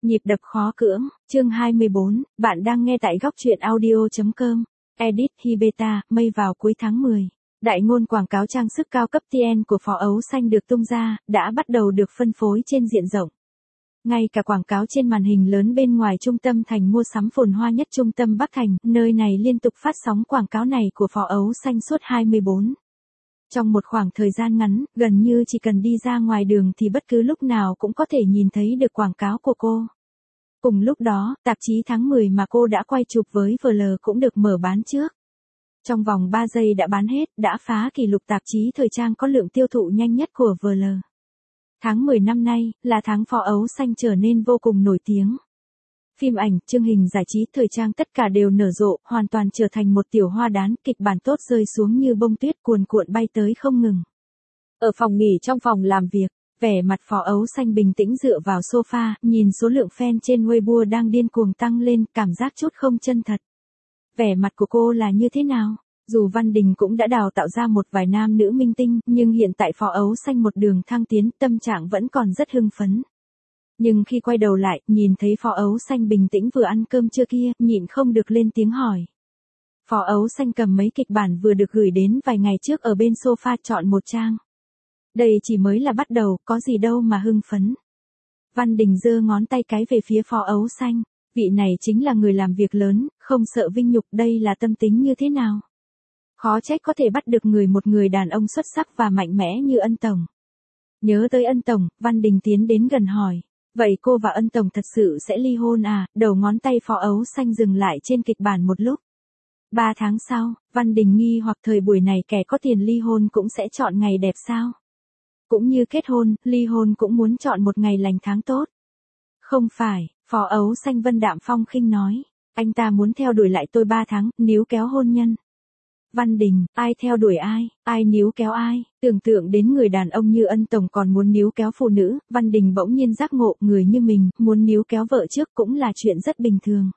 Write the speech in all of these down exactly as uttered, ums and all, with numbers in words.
Nhịp đập khó cưỡng, chương hai mươi bốn, bạn đang nghe tại góc truyện audio.com. Edit Hibeta, mây vào cuối tháng mười. Đại ngôn quảng cáo trang sức cao cấp tê en của Phó Ấu Xanh được tung ra, đã bắt đầu được phân phối trên diện rộng. Ngay cả quảng cáo trên màn hình lớn bên ngoài trung tâm thành mua sắm phồn hoa nhất trung tâm Bắc Thành, nơi này liên tục phát sóng quảng cáo này của Phó Ấu Xanh suốt hai mươi bốn. Trong một khoảng thời gian ngắn, gần như chỉ cần đi ra ngoài đường thì bất cứ lúc nào cũng có thể nhìn thấy được quảng cáo của cô. Cùng lúc đó, tạp chí tháng mười mà cô đã quay chụp với vê lờ cũng được mở bán trước. Trong vòng ba giây đã bán hết, đã phá kỷ lục tạp chí thời trang có lượng tiêu thụ nhanh nhất của vê lờ. Tháng mười năm nay, là tháng Phó Ấu Xanh trở nên vô cùng nổi tiếng. Phim ảnh, chương hình giải trí, thời trang tất cả đều nở rộ, hoàn toàn trở thành một tiểu hoa đán, kịch bản tốt rơi xuống như bông tuyết cuồn cuộn bay tới không ngừng. Ở phòng nghỉ trong phòng làm việc, vẻ mặt Phó Ấu Xanh bình tĩnh dựa vào sofa, nhìn số lượng fan trên Weibo đang điên cuồng tăng lên, cảm giác chút không chân thật. Vẻ mặt của cô là như thế nào? Dù Văn Đình cũng đã đào tạo ra một vài nam nữ minh tinh, nhưng hiện tại Phó Ấu Xanh một đường thăng tiến, tâm trạng vẫn còn rất hưng phấn. Nhưng khi quay đầu lại, nhìn thấy Phó Ấu Xanh bình tĩnh vừa ăn cơm trưa kia, nhịn không được lên tiếng hỏi. Phó Ấu Xanh cầm mấy kịch bản vừa được gửi đến vài ngày trước ở bên sofa chọn một trang. Đây chỉ mới là bắt đầu, có gì đâu mà hưng phấn. Văn Đình giơ ngón tay cái về phía Phó Ấu Xanh. Vị này chính là người làm việc lớn, không sợ vinh nhục, đây là tâm tính như thế nào? Khó trách có thể bắt được người một người đàn ông xuất sắc và mạnh mẽ như Ân Tổng. Nhớ tới Ân Tổng, Văn Đình tiến đến gần hỏi. Vậy cô và Ân Tổng thật sự sẽ ly hôn à? Đầu ngón tay Phó Ấu Xanh dừng lại trên kịch bản một lúc. Ba tháng sau, Văn Đình nghi hoặc thời buổi này kẻ có tiền ly hôn cũng sẽ chọn ngày đẹp sao? Cũng như kết hôn, ly hôn cũng muốn chọn một ngày lành tháng tốt. Không phải, Phó Ấu Xanh vân đạm phong khinh nói. Anh ta muốn theo đuổi lại tôi ba tháng, níu kéo hôn nhân. Văn Đình, ai theo đuổi ai, ai níu kéo ai, tưởng tượng đến người đàn ông như Ân Tổng còn muốn níu kéo phụ nữ, Văn Đình bỗng nhiên giác ngộ, người như mình, muốn níu kéo vợ trước cũng là chuyện rất bình thường.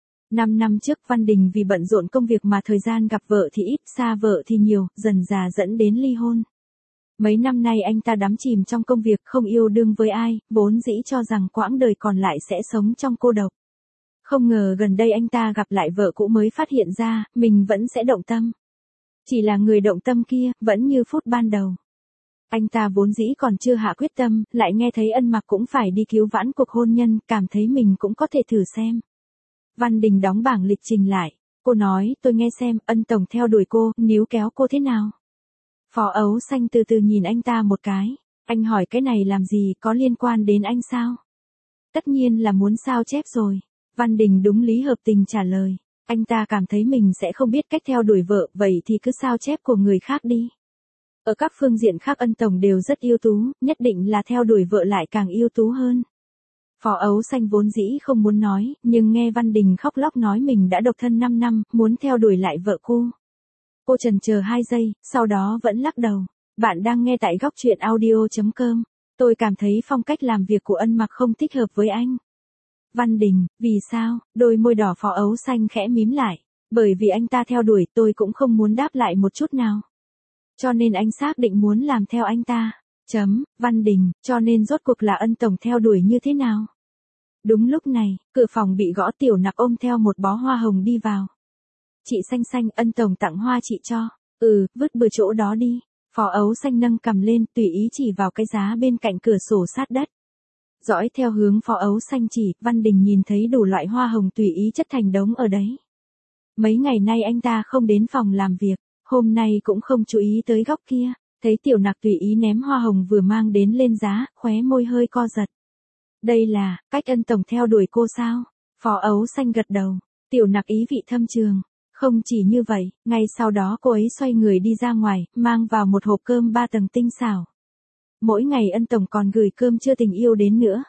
Năm năm trước Văn Đình vì bận rộn công việc mà thời gian gặp vợ thì ít, xa vợ thì nhiều, dần dà dẫn đến ly hôn. Mấy năm nay anh ta đắm chìm trong công việc, không yêu đương với ai, vốn dĩ cho rằng quãng đời còn lại sẽ sống trong cô độc. Không ngờ gần đây anh ta gặp lại vợ cũ mới phát hiện ra, mình vẫn sẽ động tâm. Chỉ là người động tâm kia, vẫn như phút ban đầu. Anh ta vốn dĩ còn chưa hạ quyết tâm, lại nghe thấy Ân Mặc cũng phải đi cứu vãn cuộc hôn nhân, cảm thấy mình cũng có thể thử xem. Văn Đình đóng bảng lịch trình lại. Cô nói, tôi nghe xem, Ân Tổng theo đuổi cô, níu kéo cô thế nào? Phó Ấu Xanh từ từ nhìn anh ta một cái. Anh hỏi cái này làm gì, có liên quan đến anh sao? Tất nhiên là muốn sao chép rồi. Văn Đình đúng lý hợp tình trả lời. Anh ta cảm thấy mình sẽ không biết cách theo đuổi vợ, vậy thì cứ sao chép của người khác đi. Ở các phương diện khác Ân Tổng đều rất ưu tú, nhất định là theo đuổi vợ lại càng ưu tú hơn. Phó Ấu Xanh vốn dĩ không muốn nói, nhưng nghe Văn Đình khóc lóc nói mình đã độc thân năm năm, muốn theo đuổi lại vợ cô. Cô chần chờ hai giây, sau đó vẫn lắc đầu. Bạn đang nghe tại góc truyện audio.com. Tôi cảm thấy phong cách làm việc của Ân Mặc không thích hợp với anh. Văn Đình, vì sao? Đôi môi đỏ Phó Ấu Xanh khẽ mím lại. Bởi vì anh ta theo đuổi, tôi cũng không muốn đáp lại một chút nào. Cho nên anh xác định muốn làm theo anh ta. Chấm, Văn Đình, cho nên rốt cuộc là Ân Tổng theo đuổi như thế nào? Đúng lúc này, cửa phòng bị gõ, Tiểu Nặc ôm theo một bó hoa hồng đi vào. Chị Xanh Xanh, Ân Tổng tặng hoa chị cho. Ừ, vứt bừa chỗ đó đi. Phó Ấu Xanh nâng cầm lên, tùy ý chỉ vào cái giá bên cạnh cửa sổ sát đất. Dõi theo hướng Phó Ấu Xanh chỉ, Văn Đình nhìn thấy đủ loại hoa hồng tùy ý chất thành đống ở đấy. Mấy ngày nay anh ta không đến phòng làm việc, hôm nay cũng không chú ý tới góc kia, thấy Tiểu Nặc tùy ý ném hoa hồng vừa mang đến lên giá, khóe môi hơi co giật. Đây là, cách Ân Tổng theo đuổi cô sao? Phó Ấu Xanh gật đầu, Tiểu Nặc ý vị thâm trường. Không chỉ như vậy, ngay sau đó cô ấy xoay người đi ra ngoài, mang vào một hộp cơm ba tầng tinh xảo. Mỗi ngày Ân Tổng còn gửi cơm chưa tình yêu đến nữa.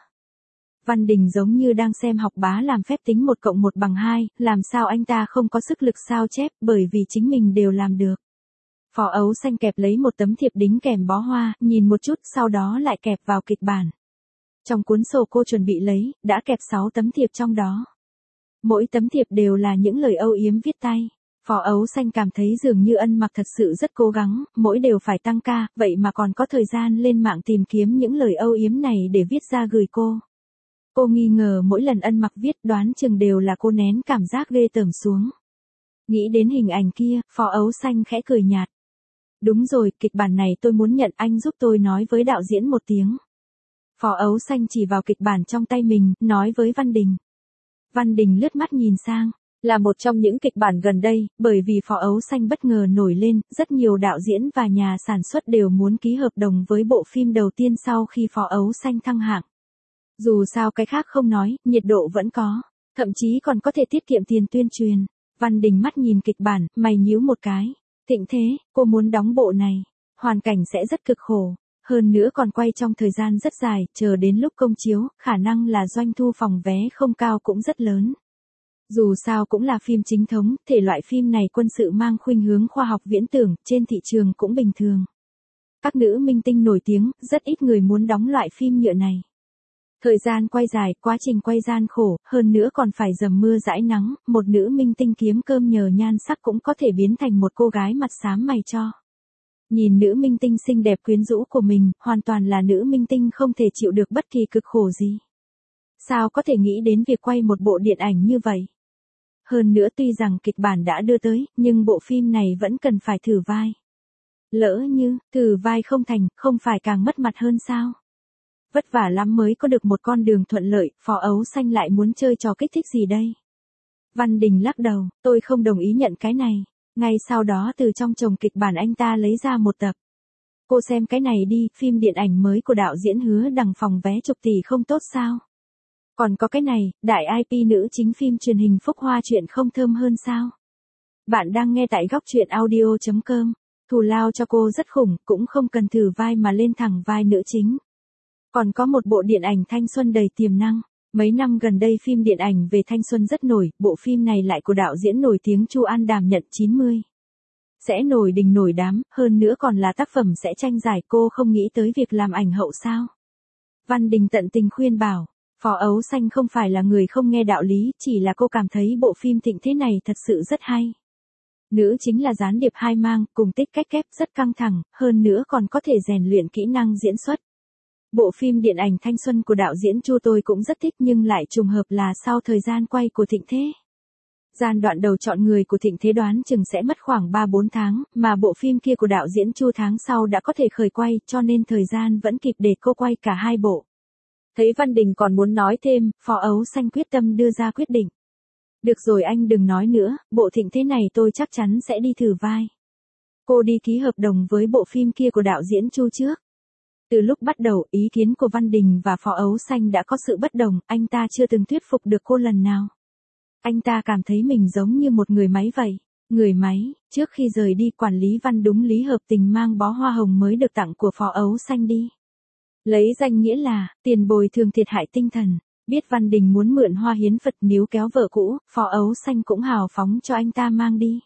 Văn Đình giống như đang xem học bá làm phép tính một cộng một bằng hai, làm sao anh ta không có sức lực sao chép, bởi vì chính mình đều làm được. Phó Ấu Xanh kẹp lấy một tấm thiệp đính kèm bó hoa, nhìn một chút, sau đó lại kẹp vào kịch bản. Trong cuốn sổ cô chuẩn bị lấy, đã kẹp sáu tấm thiệp trong đó. Mỗi tấm thiệp đều là những lời âu yếm viết tay. Phó Ấu Xanh cảm thấy dường như Ân Mặc thật sự rất cố gắng, mỗi đều phải tăng ca, vậy mà còn có thời gian lên mạng tìm kiếm những lời âu yếm này để viết ra gửi cô. Cô nghi ngờ mỗi lần Ân Mặc viết đoán chừng đều là cô nén cảm giác ghê tởm xuống. Nghĩ đến hình ảnh kia, Phó Ấu Xanh khẽ cười nhạt. Đúng rồi, kịch bản này tôi muốn nhận, anh giúp tôi nói với đạo diễn một tiếng. Phó Ấu Xanh chỉ vào kịch bản trong tay mình, nói với Văn Đình. Văn Đình lướt mắt nhìn sang, là một trong những kịch bản gần đây, bởi vì Phó Ấu Xanh bất ngờ nổi lên, rất nhiều đạo diễn và nhà sản xuất đều muốn ký hợp đồng với bộ phim đầu tiên sau khi Phó Ấu Xanh thăng hạng. Dù sao cái khác không nói, nhiệt độ vẫn có, thậm chí còn có thể tiết kiệm tiền tuyên truyền. Văn Đình mắt nhìn kịch bản, mày nhíu một cái. Thịnh Thế, cô muốn đóng bộ này, hoàn cảnh sẽ rất cực khổ, hơn nữa còn quay trong thời gian rất dài, chờ đến lúc công chiếu, khả năng là doanh thu phòng vé không cao cũng rất lớn. Dù sao cũng là phim chính thống, thể loại phim này quân sự mang khuynh hướng khoa học viễn tưởng, trên thị trường cũng bình thường. Các nữ minh tinh nổi tiếng, rất ít người muốn đóng loại phim nhựa này. Thời gian quay dài, quá trình quay gian khổ, hơn nữa còn phải dầm mưa dãi nắng, một nữ minh tinh kiếm cơm nhờ nhan sắc cũng có thể biến thành một cô gái mặt xám mày cho. Nhìn nữ minh tinh xinh đẹp quyến rũ của mình, hoàn toàn là nữ minh tinh không thể chịu được bất kỳ cực khổ gì. Sao có thể nghĩ đến việc quay một bộ điện ảnh như vậy? Hơn nữa tuy rằng kịch bản đã đưa tới, nhưng bộ phim này vẫn cần phải thử vai. Lỡ như, thử vai không thành, không phải càng mất mặt hơn sao? Vất vả lắm mới có được một con đường thuận lợi, Phó Ấu Xanh lại muốn chơi trò kích thích gì đây? Văn Đình lắc đầu, tôi không đồng ý nhận cái này. Ngay sau đó từ trong chồng kịch bản anh ta lấy ra một tập. Cô xem cái này đi, phim điện ảnh mới của đạo diễn Hứa Đằng phòng vé chục tỷ không tốt sao? Còn có cái này, đại i pê nữ chính phim truyền hình Phúc Hoa chuyện không thơm hơn sao? Bạn đang nghe tại góc truyện audio chấm com. Thù lao cho cô rất khủng, cũng không cần thử vai mà lên thẳng vai nữ chính. Còn có một bộ điện ảnh thanh xuân đầy tiềm năng. Mấy năm gần đây phim điện ảnh về thanh xuân rất nổi, bộ phim này lại của đạo diễn nổi tiếng Chu An đảm nhận chín mươi. Sẽ nổi đình nổi đám, hơn nữa còn là tác phẩm sẽ tranh giải, cô không nghĩ tới việc làm ảnh hậu sao? Văn Đình tận tình khuyên bảo, Phó Ấu Xanh không phải là người không nghe đạo lý, chỉ là cô cảm thấy bộ phim Thịnh Thế này thật sự rất hay. Nữ chính là gián điệp hai mang, cùng tích cách kép rất căng thẳng, hơn nữa còn có thể rèn luyện kỹ năng diễn xuất. Bộ phim điện ảnh thanh xuân của đạo diễn Chu tôi cũng rất thích nhưng lại trùng hợp là sau thời gian quay của Thịnh Thế. Gian đoạn đầu chọn người của Thịnh Thế đoán chừng sẽ mất khoảng ba bốn tháng, mà bộ phim kia của đạo diễn Chu tháng sau đã có thể khởi quay, cho nên thời gian vẫn kịp để cô quay cả hai bộ. Thấy Văn Đình còn muốn nói thêm, Phó Ấu Xanh quyết tâm đưa ra quyết định. Được rồi anh đừng nói nữa, bộ Thịnh Thế này tôi chắc chắn sẽ đi thử vai. Cô đi ký hợp đồng với bộ phim kia của đạo diễn Chu trước. Từ lúc bắt đầu, ý kiến của Văn Đình và Phó Ấu Xanh đã có sự bất đồng, anh ta chưa từng thuyết phục được cô lần nào. Anh ta cảm thấy mình giống như một người máy vậy. Người máy, trước khi rời đi quản lý Văn đúng lý hợp tình mang bó hoa hồng mới được tặng của Phó Ấu Xanh đi. Lấy danh nghĩa là, tiền bồi thường thiệt hại tinh thần. Biết Văn Đình muốn mượn hoa hiến Phật níu kéo vợ cũ, Phó Ấu Xanh cũng hào phóng cho anh ta mang đi.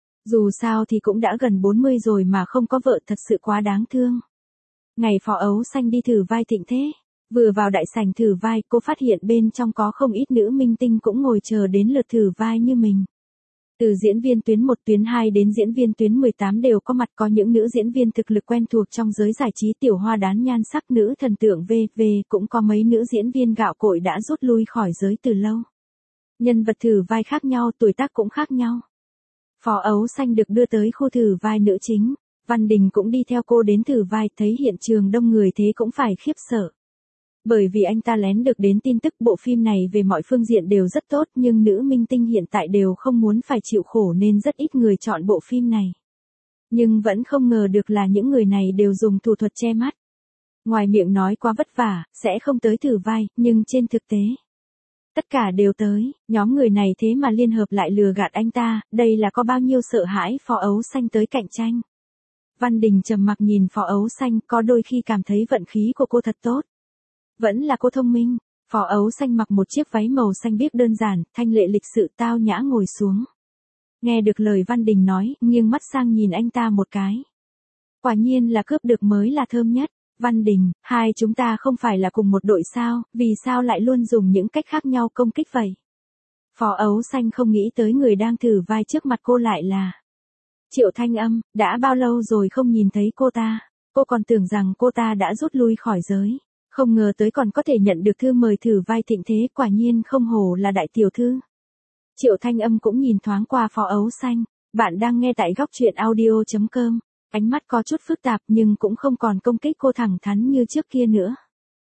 Dù sao thì cũng đã gần bốn mươi rồi mà không có vợ thật sự quá đáng thương. Ngày Phó Ấu Xanh đi thử vai Thịnh Thế, vừa vào đại sảnh thử vai cô phát hiện bên trong có không ít nữ minh tinh cũng ngồi chờ đến lượt thử vai như mình. Từ diễn viên tuyến một tuyến hai đến diễn viên tuyến mười tám đều có mặt, có những nữ diễn viên thực lực quen thuộc trong giới giải trí tiểu hoa đán nhan sắc nữ thần tượng vê vê, cũng có mấy nữ diễn viên gạo cội đã rút lui khỏi giới từ lâu. Nhân vật thử vai khác nhau, tuổi tác cũng khác nhau. Phó Ấu Xanh được đưa tới khu thử vai nữ chính. Văn Đình cũng đi theo cô đến thử vai, thấy hiện trường đông người thế cũng phải khiếp sợ. Bởi vì anh ta lén được đến tin tức bộ phim này về mọi phương diện đều rất tốt, nhưng nữ minh tinh hiện tại đều không muốn phải chịu khổ nên rất ít người chọn bộ phim này. Nhưng vẫn không ngờ được là những người này đều dùng thủ thuật che mắt. Ngoài miệng nói quá vất vả, sẽ không tới thử vai, nhưng trên thực tế, tất cả đều tới, nhóm người này thế mà liên hợp lại lừa gạt anh ta, đây là có bao nhiêu sợ hãi Phó Ấu Xanh tới cạnh tranh. Văn Đình trầm mặc nhìn Phó Ấu Xanh, có đôi khi cảm thấy vận khí của cô thật tốt. Vẫn là cô thông minh. Phó Ấu Xanh mặc một chiếc váy màu xanh biếc đơn giản, thanh lệ lịch sự tao nhã ngồi xuống. Nghe được lời Văn Đình nói, nghiêng mắt sang nhìn anh ta một cái. Quả nhiên là cướp được mới là thơm nhất. Văn Đình, hai chúng ta không phải là cùng một đội sao, vì sao lại luôn dùng những cách khác nhau công kích vậy? Phó Ấu Xanh không nghĩ tới người đang thử vai trước mặt cô lại là Triệu Thanh Âm. Đã bao lâu rồi không nhìn thấy cô ta? Cô còn tưởng rằng cô ta đã rút lui khỏi giới. Không ngờ tới còn có thể nhận được thư mời thử vai Thịnh Thế, quả nhiên không hổ là đại tiểu thư. Triệu Thanh Âm cũng nhìn thoáng qua Phó Ấu Xanh. Bạn đang nghe tại góc truyện audio chấm com. Ánh mắt có chút phức tạp nhưng cũng không còn công kích cô thẳng thắn như trước kia nữa.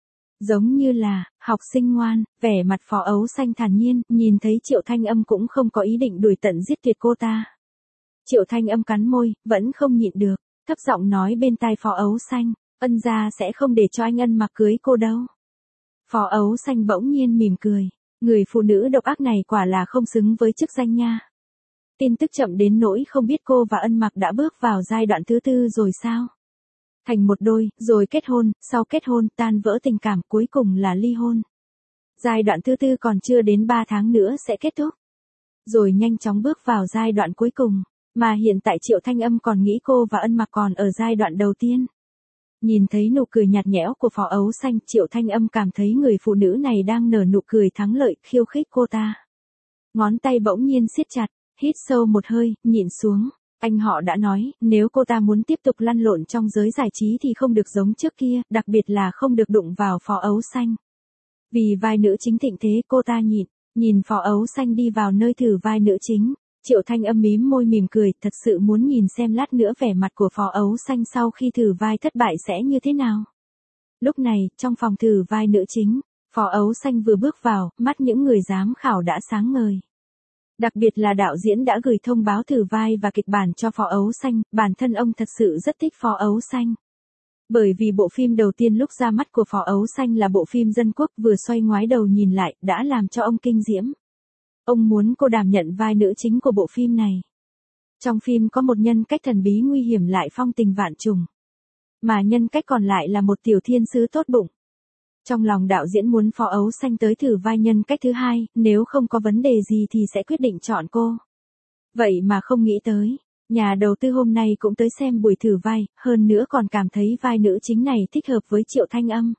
Giống như là, học sinh ngoan, vẻ mặt Phó Ấu Xanh thản nhiên, nhìn thấy Triệu Thanh Âm cũng không có ý định đuổi tận giết tuyệt cô ta. Triệu Thanh Âm cắn môi, vẫn không nhịn được, thấp giọng nói bên tai Phó Ấu Xanh, ân gia sẽ không để cho anh Ân Mặc cưới cô đâu. Phó Ấu Xanh bỗng nhiên mỉm cười, người phụ nữ độc ác này quả là không xứng với chức danh nha. Tin tức chậm đến nỗi không biết cô và Ân Mặc đã bước vào giai đoạn thứ tư rồi sao? Thành một đôi, rồi kết hôn, sau kết hôn tan vỡ tình cảm, cuối cùng là ly hôn. Giai đoạn thứ tư còn chưa đến ba tháng nữa sẽ kết thúc. Rồi nhanh chóng bước vào giai đoạn cuối cùng, mà hiện tại Triệu Thanh Âm còn nghĩ cô và Ân Mặc còn ở giai đoạn đầu tiên. Nhìn thấy nụ cười nhạt nhẽo của Phó Ấu Xanh, Triệu Thanh Âm cảm thấy người phụ nữ này đang nở nụ cười thắng lợi, khiêu khích cô ta. Ngón tay bỗng nhiên siết chặt, hít sâu một hơi, nhịn xuống. Anh họ đã nói, nếu cô ta muốn tiếp tục lăn lộn trong giới giải trí thì không được giống trước kia, đặc biệt là không được đụng vào Phó Ấu Xanh. Vì vai nữ chính Thịnh Thế cô ta nhịn, nhìn Phó Ấu Xanh đi vào nơi thử vai nữ chính. Triệu Thanh Âm mím môi mỉm cười, thật sự muốn nhìn xem lát nữa vẻ mặt của Phó Ấu Xanh sau khi thử vai thất bại sẽ như thế nào. Lúc này, trong phòng thử vai nữ chính, Phó Ấu Xanh vừa bước vào, mắt những người giám khảo đã sáng ngời. Đặc biệt là đạo diễn đã gửi thông báo thử vai và kịch bản cho Phó Ấu Xanh, bản thân ông thật sự rất thích Phó Ấu Xanh. Bởi vì bộ phim đầu tiên lúc ra mắt của Phó Ấu Xanh là bộ phim Dân Quốc, vừa xoay ngoái đầu nhìn lại, đã làm cho ông kinh diễm. Ông muốn cô đảm nhận vai nữ chính của bộ phim này. Trong phim có một nhân cách thần bí nguy hiểm lại phong tình vạn trùng. Mà nhân cách còn lại là một tiểu thiên sứ tốt bụng. Trong lòng đạo diễn muốn Phó Ấu Xanh tới thử vai nhân cách thứ hai, nếu không có vấn đề gì thì sẽ quyết định chọn cô. Vậy mà không nghĩ tới, nhà đầu tư hôm nay cũng tới xem buổi thử vai, hơn nữa còn cảm thấy vai nữ chính này thích hợp với Triệu Thanh Âm.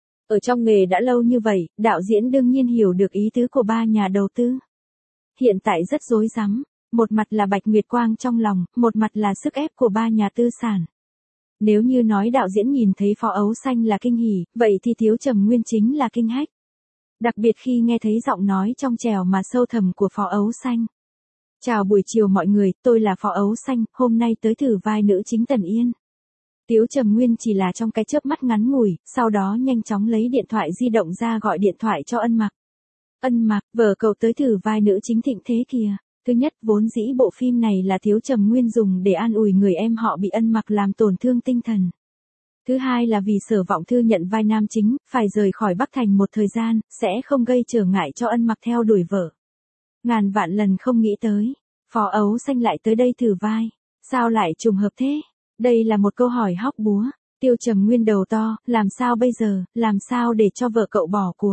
Ở trong nghề đã lâu như vậy, đạo diễn đương nhiên hiểu được ý tứ của ba nhà đầu tư. Hiện tại rất rối rắm, một mặt là Bạch Nguyệt Quang trong lòng, một mặt là sức ép của ba nhà tư sản. Nếu như nói đạo diễn nhìn thấy Phó Ấu Xanh là kinh hỉ, vậy thì Tiếu Trầm Nguyên chính là kinh hách. Đặc biệt khi nghe thấy giọng nói trong trẻo mà sâu thẳm của Phó Ấu Xanh. Chào buổi chiều mọi người, tôi là Phó Ấu Xanh, hôm nay tới thử vai nữ chính Tần Yên. Tiếu Trầm Nguyên chỉ là trong cái chớp mắt ngắn ngủi, sau đó nhanh chóng lấy điện thoại di động ra gọi điện thoại cho Ân Mặc. Ân Mặc, vợ cậu tới thử vai nữ chính Thịnh Thế kìa. Thứ nhất, vốn dĩ bộ phim này là Tiếu Trầm Nguyên dùng để an ủi người em họ bị Ân Mặc làm tổn thương tinh thần. Thứ hai là vì Sở Vọng Thư nhận vai nam chính, phải rời khỏi Bắc Thành một thời gian, sẽ không gây trở ngại cho Ân Mặc theo đuổi vợ. Ngàn vạn lần không nghĩ tới, Phó Ấu Xanh lại tới đây thử vai. Sao lại trùng hợp thế? Đây là một câu hỏi hóc búa. Tiêu Trầm Nguyên đầu to, làm sao bây giờ, làm sao để cho vợ cậu bỏ cuộc?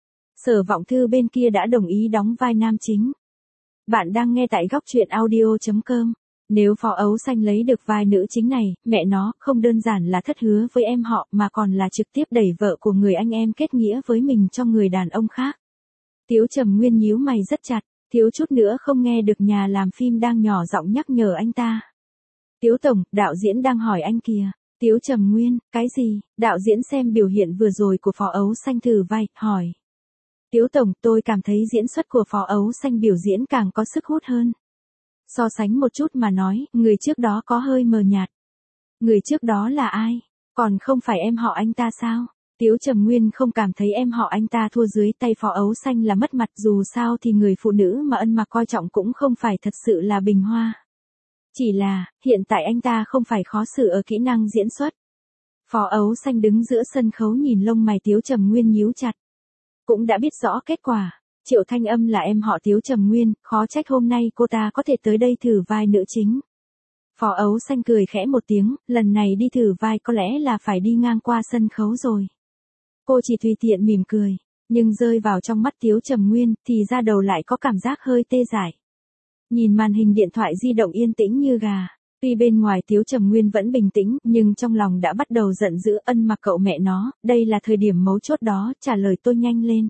Sở Vọng Thư bên kia đã đồng ý đóng vai nam chính. Bạn đang nghe tại góc truyện audio chấm com. Nếu Phó Ấu Xanh lấy được vai nữ chính này, mẹ nó không đơn giản là thất hứa với em họ mà còn là trực tiếp đẩy vợ của người anh em kết nghĩa với mình cho người đàn ông khác. Tiếu Trầm Nguyên nhíu mày rất chặt, thiếu chút nữa không nghe được nhà làm phim đang nhỏ giọng nhắc nhở anh ta. Tiếu Tổng, đạo diễn đang hỏi anh kìa. Tiếu Trầm Nguyên, cái gì? Đạo diễn xem biểu hiện vừa rồi của Phó Ấu Xanh thử vai, hỏi. Tiếu Tổng, tôi cảm thấy diễn xuất của Phó Ấu Xanh biểu diễn càng có sức hút hơn. So sánh một chút mà nói, người trước đó có hơi mờ nhạt. Người trước đó là ai? Còn không phải em họ anh ta sao? Tiếu Trầm Nguyên không cảm thấy em họ anh ta thua dưới tay Phó Ấu Xanh là mất mặt, dù sao thì người phụ nữ mà Ân Mặc coi trọng cũng không phải thật sự là bình hoa. Chỉ là, hiện tại anh ta không phải khó xử ở kỹ năng diễn xuất. Phó Ấu Xanh đứng giữa sân khấu nhìn lông mày Tiếu Trầm Nguyên nhíu chặt. Cũng đã biết rõ kết quả. Triệu Thanh Âm là em họ Tiếu Trầm Nguyên, khó trách hôm nay cô ta có thể tới đây thử vai nữ chính. Phó Ấu Xanh cười khẽ một tiếng, lần này đi thử vai có lẽ là phải đi ngang qua sân khấu rồi. Cô chỉ tùy tiện mỉm cười, nhưng rơi vào trong mắt Tiếu Trầm Nguyên thì ra đầu lại có cảm giác hơi tê dại. Nhìn màn hình điện thoại di động yên tĩnh như gà, tuy bên ngoài Tiếu Trầm Nguyên vẫn bình tĩnh, nhưng trong lòng đã bắt đầu giận dữ. Ân Mặc cậu mẹ nó, đây là thời điểm mấu chốt đó, trả lời tôi nhanh lên.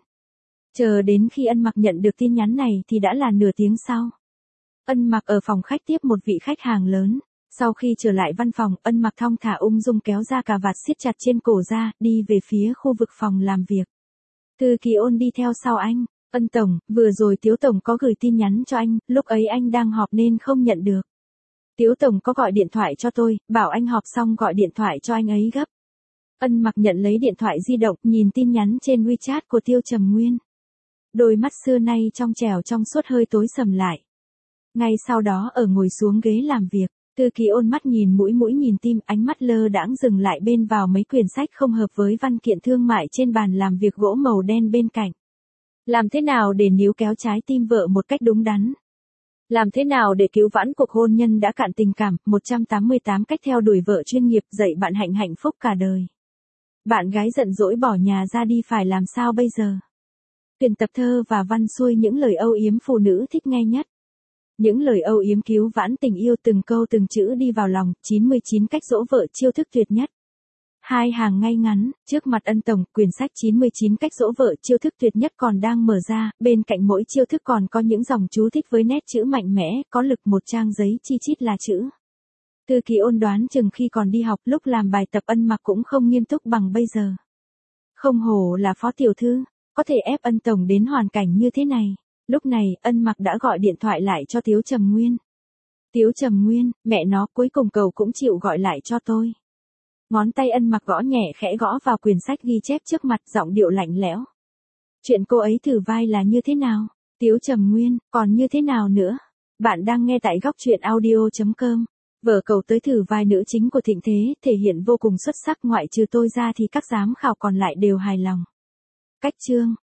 Chờ đến khi Ân Mặc nhận được tin nhắn này thì đã là nửa tiếng sau. Ân Mặc ở phòng khách tiếp một vị khách hàng lớn, Sau khi trở lại văn phòng, Ân Mặc thong thả ung dung kéo ra cà vạt siết chặt trên cổ ra, đi về phía khu vực phòng làm việc. Thư ký Ôn đi theo sau anh. Ân tổng, vừa rồi Tiếu tổng có gửi tin nhắn cho anh, lúc ấy anh đang họp nên không nhận được. Tiếu tổng có gọi điện thoại cho tôi, bảo anh họp xong gọi điện thoại cho anh ấy gấp. Ân Mặc nhận lấy điện thoại di động, nhìn tin nhắn trên WeChat của Tiêu Trầm Nguyên. Đôi mắt xưa nay trong trẻo trong suốt hơi tối sầm lại. Ngay sau đó ở ngồi xuống ghế làm việc, Thư ký Ôn mắt nhìn mũi mũi nhìn tim, ánh mắt lơ đãng dừng lại bên vào mấy quyển sách không hợp với văn kiện thương mại trên bàn làm việc gỗ màu đen bên cạnh. Làm thế nào để níu kéo trái tim vợ một cách đúng đắn? Làm thế nào để cứu vãn cuộc hôn nhân đã cạn tình cảm? một trăm tám mươi tám cách theo đuổi vợ chuyên nghiệp dạy bạn hạnh hạnh phúc cả đời. Bạn gái giận dỗi bỏ nhà ra đi phải làm sao bây giờ? Tuyển tập thơ và văn xuôi những lời âu yếm phụ nữ thích nghe nhất. Những lời âu yếm cứu vãn tình yêu từng câu từng chữ đi vào lòng, chín mươi chín cách dỗ vợ chiêu thức tuyệt nhất. Hai hàng ngay ngắn, trước mặt Ân tổng, quyển sách chín mươi chín cách dỗ vợ chiêu thức tuyệt nhất còn đang mở ra, bên cạnh mỗi chiêu thức còn có những dòng chú thích với nét chữ mạnh mẽ, có lực một trang giấy chi chít là chữ. Thư ký Ôn đoán chừng khi còn đi học lúc làm bài tập Ân Mặc cũng không nghiêm túc bằng bây giờ. Không hổ là phó tiểu thư, có thể ép Ân tổng đến hoàn cảnh như thế này. Lúc này, Ân Mặc đã gọi điện thoại lại cho Tiếu Trầm Nguyên. Tiếu Trầm Nguyên, mẹ nó cuối cùng cậu cũng chịu gọi lại cho tôi. Ngón tay Ân Mặc gõ nhẹ khẽ gõ vào quyển sách ghi chép trước mặt, giọng điệu lạnh lẽo. Chuyện cô ấy thử vai là như thế nào? Tiếu Trầm Nguyên, còn như thế nào nữa? Bạn đang nghe tại góc truyện audio chấm com. Vở cậu tới thử vai nữ chính của Thịnh Thế, thể hiện vô cùng xuất sắc, ngoại trừ tôi ra thì các giám khảo còn lại đều hài lòng. Cách chương,